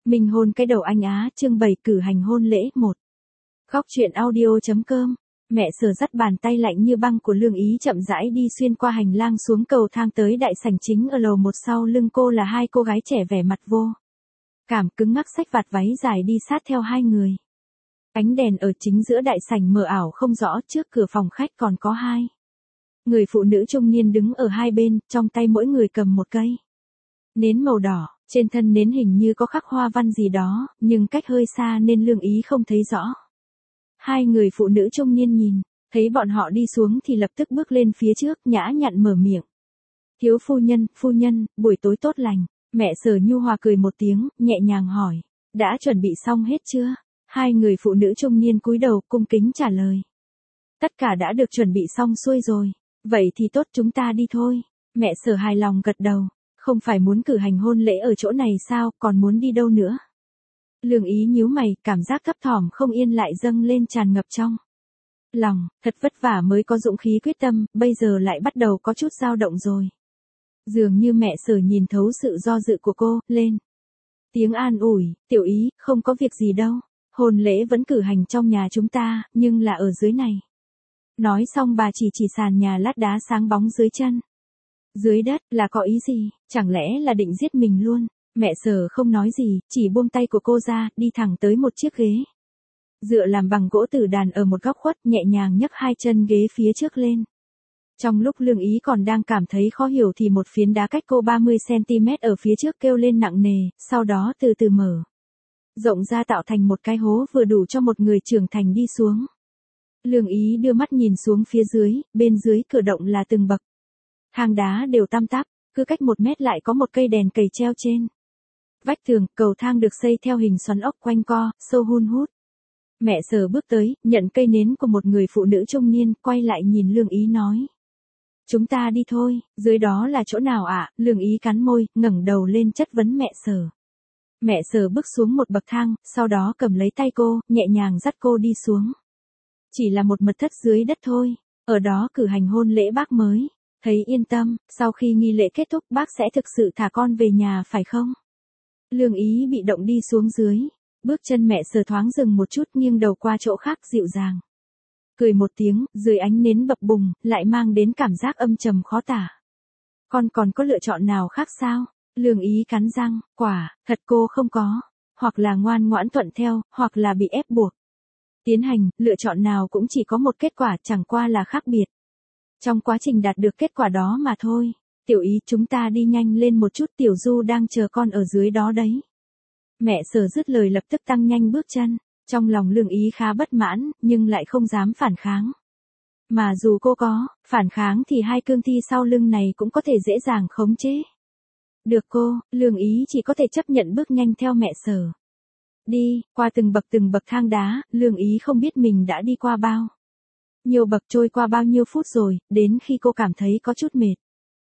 Mình hôn cái đầu anh á, chương 7 cử hành hôn lễ 1. Góc truyện audio.com. Mẹ Sở dắt bàn tay lạnh như băng của Lương Ý chậm rãi đi xuyên qua hành lang xuống cầu thang tới đại sảnh chính ở lầu 1, sau lưng cô là hai cô gái trẻ vẻ mặt vô cảm cứng ngắc xách vạt váy dài đi sát theo hai người. Ánh đèn ở chính giữa đại sảnh mờ ảo không rõ, trước cửa phòng khách còn có hai người phụ nữ trung niên đứng ở hai bên, trong tay mỗi người cầm một cây nến màu đỏ, trên thân nến hình như có khắc hoa văn gì đó, nhưng cách hơi xa nên Lương Ý không thấy rõ. Hai người phụ nữ trung niên nhìn, thấy bọn họ đi xuống thì lập tức bước lên phía trước, nhã nhặn mở miệng. Thiếu phu nhân, buổi tối tốt lành. Mẹ Sở nhu hòa cười một tiếng, nhẹ nhàng hỏi, đã chuẩn bị xong hết chưa? Hai người phụ nữ trung niên cúi đầu cung kính trả lời. Tất cả đã được chuẩn bị xong xuôi rồi, vậy thì tốt, chúng ta đi thôi. Mẹ Sở hài lòng gật đầu, không phải muốn cử hành hôn lễ ở chỗ này sao, còn muốn đi đâu nữa? Lương Ý nhíu mày, cảm giác thấp thỏm không yên lại dâng lên tràn ngập trong lòng, thật vất vả mới có dũng khí quyết tâm, bây giờ lại bắt đầu có chút dao động rồi. Dường như mẹ Sở nhìn thấu sự do dự của cô, lên tiếng an ủi, Tiểu Ý, không có việc gì đâu, hôn lễ vẫn cử hành trong nhà chúng ta, nhưng là ở dưới này. Nói xong bà chỉ sàn nhà lát đá sáng bóng dưới chân. Dưới đất, là có ý gì, chẳng lẽ là định giết mình luôn? Mẹ Sở không nói gì, chỉ buông tay của cô ra, đi thẳng tới một chiếc ghế dựa làm bằng gỗ tử đàn ở một góc khuất, nhẹ nhàng nhấc hai chân ghế phía trước lên. Trong lúc Lương Ý còn đang cảm thấy khó hiểu thì một phiến đá cách cô 30cm ở phía trước kêu lên nặng nề, sau đó từ từ mở rộng ra tạo thành một cái hố vừa đủ cho một người trưởng thành đi xuống. Lương Ý đưa mắt nhìn xuống phía dưới, bên dưới cửa động là từng bậc thang đá đều tăm tắp, cứ cách 1 mét lại có một cây đèn cầy treo trên vách tường. Cầu thang được xây theo hình xoắn ốc quanh co, sâu hun hút. Mẹ Sở bước tới, nhận cây nến của một người phụ nữ trung niên, quay lại nhìn Lương Ý nói. Chúng ta đi thôi, dưới đó là chỗ nào ạ? Lương Ý cắn môi, ngẩng đầu lên chất vấn mẹ Sở. Mẹ Sở bước xuống một bậc thang, sau đó cầm lấy tay cô, nhẹ nhàng dắt cô đi xuống. Chỉ là một mật thất dưới đất thôi, ở đó cử hành hôn lễ bác mới. Thấy yên tâm, sau khi nghi lễ kết thúc bác sẽ thực sự thả con về nhà phải không? Lương Ý bị động đi xuống dưới, bước chân mẹ Sở thoáng dừng một chút, nghiêng đầu qua chỗ khác, dịu dàng cười một tiếng, dưới ánh nến bập bùng, lại mang đến cảm giác âm trầm khó tả. Con còn có lựa chọn nào khác sao? Lương Ý cắn răng, quả thật cô không có, hoặc là ngoan ngoãn thuận theo, hoặc là bị ép buộc tiến hành, lựa chọn nào cũng chỉ có một kết quả, chẳng qua là khác biệt trong quá trình đạt được kết quả đó mà thôi. Tiểu Ý, chúng ta đi nhanh lên một chút, Tiểu Du đang chờ con ở dưới đó đấy. Mẹ Sở dứt lời lập tức tăng nhanh bước chân. Trong lòng Lương Ý khá bất mãn, nhưng lại không dám phản kháng. Mà dù cô có phản kháng thì hai cương thi sau lưng này cũng có thể dễ dàng khống chế được cô. Lương Ý chỉ có thể chấp nhận bước nhanh theo mẹ Sở. Đi, qua từng bậc thang đá, Lương Ý không biết mình đã đi qua bao nhiều bậc, trôi qua bao nhiêu phút rồi, đến khi cô cảm thấy có chút mệt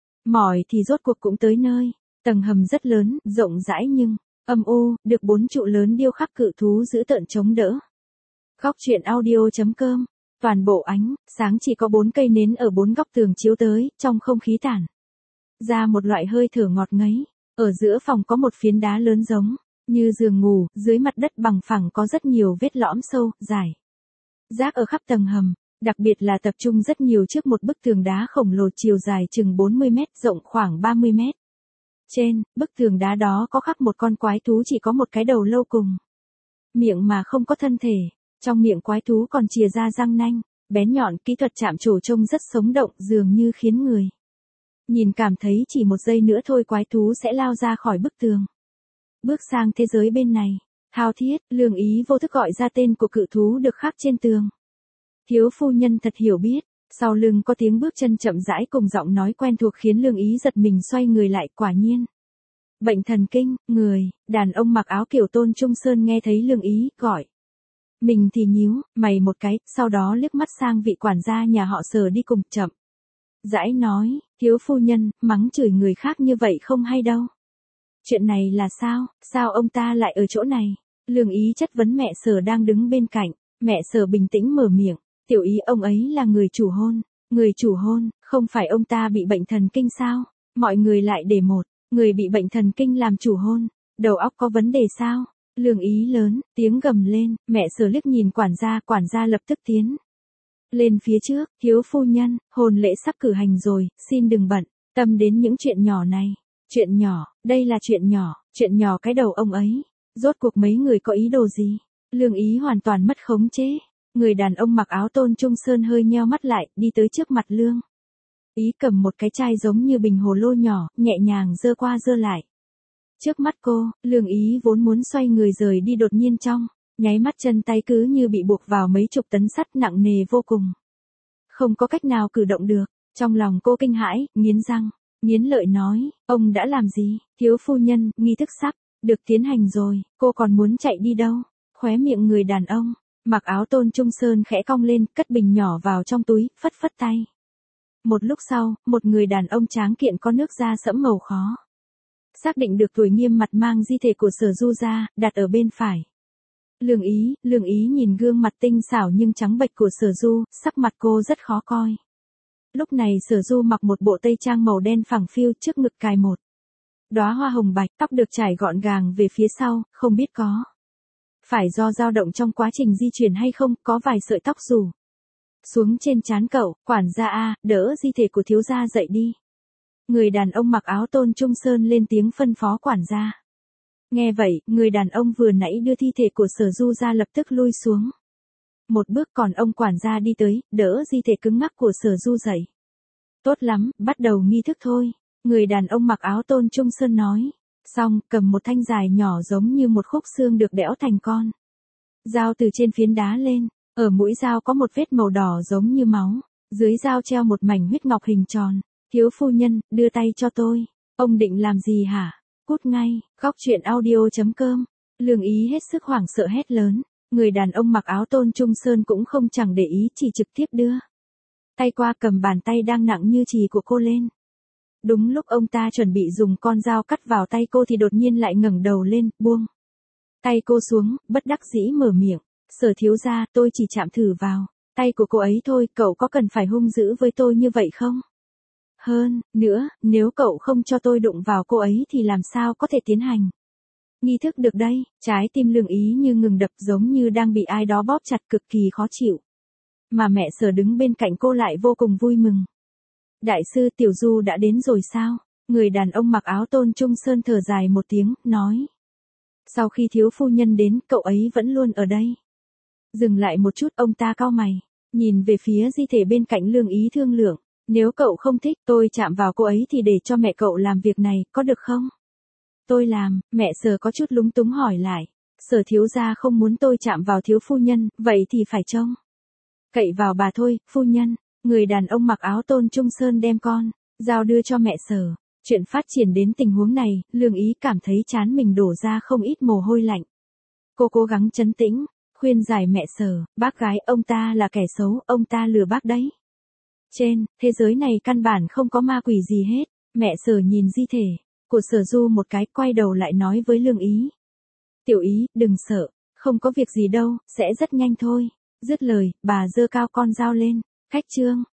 mỏi thì rốt cuộc cũng tới nơi. Tầng hầm rất lớn, rộng rãi nhưng âm u, được 4 trụ lớn điêu khắc cự thú dữ tợn chống đỡ. Góc truyện audio.com. Toàn bộ ánh sáng chỉ có 4 cây nến ở 4 góc tường chiếu tới, trong không khí tản ra một loại hơi thở ngọt ngấy. Ở giữa phòng có một phiến đá lớn giống như giường ngủ, dưới mặt đất bằng phẳng có rất nhiều vết lõm sâu, dài rác ở khắp tầng hầm. Đặc biệt là tập trung rất nhiều trước một bức tường đá khổng lồ chiều dài chừng 40 mét, rộng khoảng 30 mét. Trên bức tường đá đó có khắc một con quái thú chỉ có một cái đầu lâu cùng miệng mà không có thân thể. Trong miệng quái thú còn chìa ra răng nanh bén nhọn, kỹ thuật chạm trổ trông rất sống động, dường như khiến người nhìn cảm thấy chỉ một giây nữa thôi quái thú sẽ lao ra khỏi bức tường, bước sang thế giới bên này. Thao thiết, Lương Ý vô thức gọi ra tên của cự thú được khắc trên tường. Thiếu phu nhân thật hiểu biết. Sau lưng có tiếng bước chân chậm rãi cùng giọng nói quen thuộc khiến Lương Ý giật mình, xoay người lại, quả nhiên. Bệnh thần kinh, người, đàn ông mặc áo kiểu Tôn Trung Sơn nghe thấy Lương Ý gọi mình thì nhíu mày một cái, sau đó liếc mắt sang vị quản gia nhà họ Sở đi cùng, chậm rãi nói, thiếu phu nhân, mắng chửi người khác như vậy không hay đâu. Chuyện này là sao, sao ông ta lại ở chỗ này? Lương Ý chất vấn mẹ Sở đang đứng bên cạnh. Mẹ Sở bình tĩnh mở miệng. Tiểu Ý, ông ấy là người chủ hôn. Người chủ hôn, không phải ông ta bị bệnh thần kinh sao? Mọi người lại để một người bị bệnh thần kinh làm chủ hôn. Đầu óc có vấn đề sao? Lương Ý lớn, tiếng gầm lên, mẹ Sở liếc nhìn quản gia lập tức tiến lên phía trước, thiếu phu nhân, hôn lễ sắp cử hành rồi, xin đừng bận tâm đến những chuyện nhỏ này. Chuyện nhỏ, đây là chuyện nhỏ cái đầu ông ấy. Rốt cuộc mấy người có ý đồ gì? Lương Ý hoàn toàn mất khống chế. Người đàn ông mặc áo tôn trung sơn hơi nheo mắt lại, đi tới trước mặt Lương Ý cầm một cái chai giống như bình hồ lô nhỏ, nhẹ nhàng giơ qua giơ lại. Trước mắt cô, Lương Ý vốn muốn xoay người rời đi đột nhiên trong nháy mắt chân tay cứ như bị buộc vào mấy chục tấn sắt nặng nề vô cùng. Không có cách nào cử động được. Trong lòng cô kinh hãi, nghiến răng, nghiến lợi nói, ông đã làm gì? Thiếu phu nhân, nghi thức sắp được tiến hành rồi, cô còn muốn chạy đi đâu? Khóe miệng người đàn ông mặc áo tôn trung sơn khẽ cong lên, cất bình nhỏ vào trong túi, phất phất tay. Một lúc sau, một người đàn ông tráng kiện có nước da sẫm màu khó xác định được tuổi nghiêm mặt mang di thể của Sở Du ra, đặt ở bên phải. Lương Ý nhìn gương mặt tinh xảo nhưng trắng bệch của Sở Du, sắc mặt cô rất khó coi. Lúc này Sở Du mặc một bộ tây trang màu đen phẳng phiu, trước ngực cài một đóa hoa hồng bạch, tóc được trải gọn gàng về phía sau, không biết có phải do dao động trong quá trình di chuyển hay không, có vài sợi tóc rủ xuống trên trán cậu. Quản gia a, đỡ di thể của thiếu gia dậy đi. Người đàn ông mặc áo tôn trung sơn lên tiếng phân phó quản gia. Nghe vậy, người đàn ông vừa nãy đưa thi thể của Sở Du ra lập tức lui xuống một bước, còn ông quản gia đi tới, đỡ di thể cứng ngắc của Sở Du dậy. Tốt lắm, bắt đầu nghi thức thôi. Người đàn ông mặc áo tôn trung sơn nói. Xong, cầm một thanh dài nhỏ giống như một khúc xương được đẽo thành con dao từ trên phiến đá lên. Ở mũi dao có một vết màu đỏ giống như máu. Dưới dao treo một mảnh huyết ngọc hình tròn. Thiếu phu nhân, đưa tay cho tôi. Ông định làm gì hả? Cút ngay. Góc truyện audio.com. Lương Ý hết sức hoảng sợ hét lớn. Người đàn ông mặc áo tôn trung sơn cũng không chẳng để ý, chỉ trực tiếp đưa tay qua cầm bàn tay đang nặng như chì của cô lên. Đúng lúc ông ta chuẩn bị dùng con dao cắt vào tay cô thì đột nhiên lại ngẩng đầu lên, buông tay cô xuống, bất đắc dĩ mở miệng. Sở thiếu gia, tôi chỉ chạm thử vào tay của cô ấy thôi, cậu có cần phải hung dữ với tôi như vậy không? Hơn nữa, nếu cậu không cho tôi đụng vào cô ấy thì làm sao có thể tiến hành nghi thức được đây? Trái tim Lương Ý như ngừng đập, giống như đang bị ai đó bóp chặt, cực kỳ khó chịu. Mà mẹ Sở đứng bên cạnh cô lại vô cùng vui mừng. Đại sư, Tiểu Du đã đến rồi sao? Người đàn ông mặc áo tôn trung sơn thở dài một tiếng, nói. Sau khi thiếu phu nhân đến, cậu ấy vẫn luôn ở đây. Dừng lại một chút, ông ta cau mày, nhìn về phía di thể bên cạnh Lương Ý thương lượng. Nếu cậu không thích tôi chạm vào cô ấy thì để cho mẹ cậu làm việc này, có được không? Tôi làm. Mẹ Sở có chút lúng túng hỏi lại. Sở thiếu gia không muốn tôi chạm vào thiếu phu nhân, vậy thì phải trông cậy vào bà thôi, phu nhân. Người đàn ông mặc áo tôn trung sơn đem con dao đưa cho mẹ Sở. Chuyện phát triển đến tình huống này, Lương Ý cảm thấy trán mình đổ ra không ít mồ hôi lạnh. Cô cố gắng trấn tĩnh, khuyên giải mẹ Sở, bác gái, ông ta là kẻ xấu, ông ta lừa bác đấy. Trên thế giới này căn bản không có ma quỷ gì hết. Mẹ Sở nhìn di thể của Sở Du một cái, quay đầu lại nói với Lương Ý. Tiểu Ý, đừng sợ, không có việc gì đâu, sẽ rất nhanh thôi. Dứt lời, bà giơ cao con dao lên. Khách trương.